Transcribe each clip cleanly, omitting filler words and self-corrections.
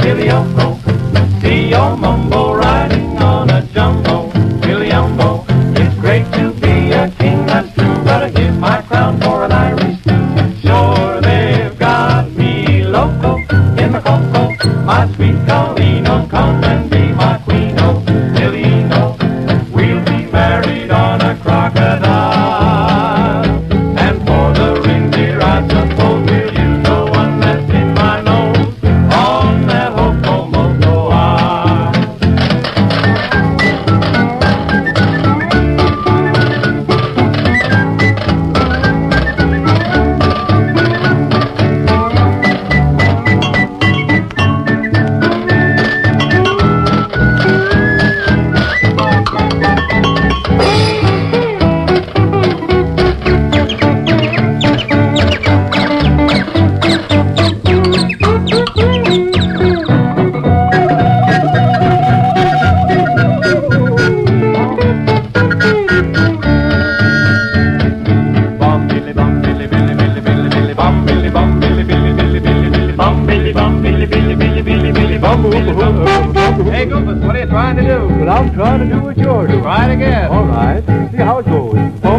Billy Umbo. See your mumbo riding on a jumbo, Billy Umbo. It's great to be a king, that's true, but I give my crown for an Irish stew. Sure, they've got me loco in the coco, my sweet Colleen, come and be my queen, oh, Billy, no. We'll be married on a crocodile, and for the ring, dear, I suppose we'll use the one that's in my nose on that Hokomoto Isle. Hey, Goofus, what are you trying to do? Well, I'm trying to do what you're doing. Try it again. All right. See how it goes.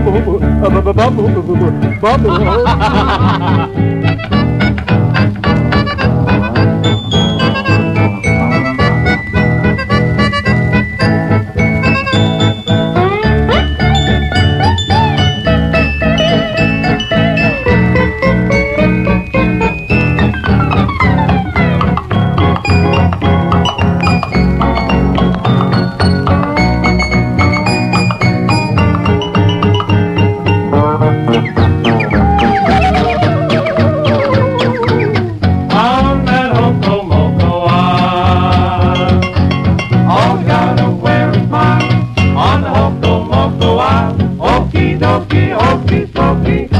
On that Hokomoto Isle, all you gotta wear is smile on the Hokomoto Isle. Okie dokie, okie dokie.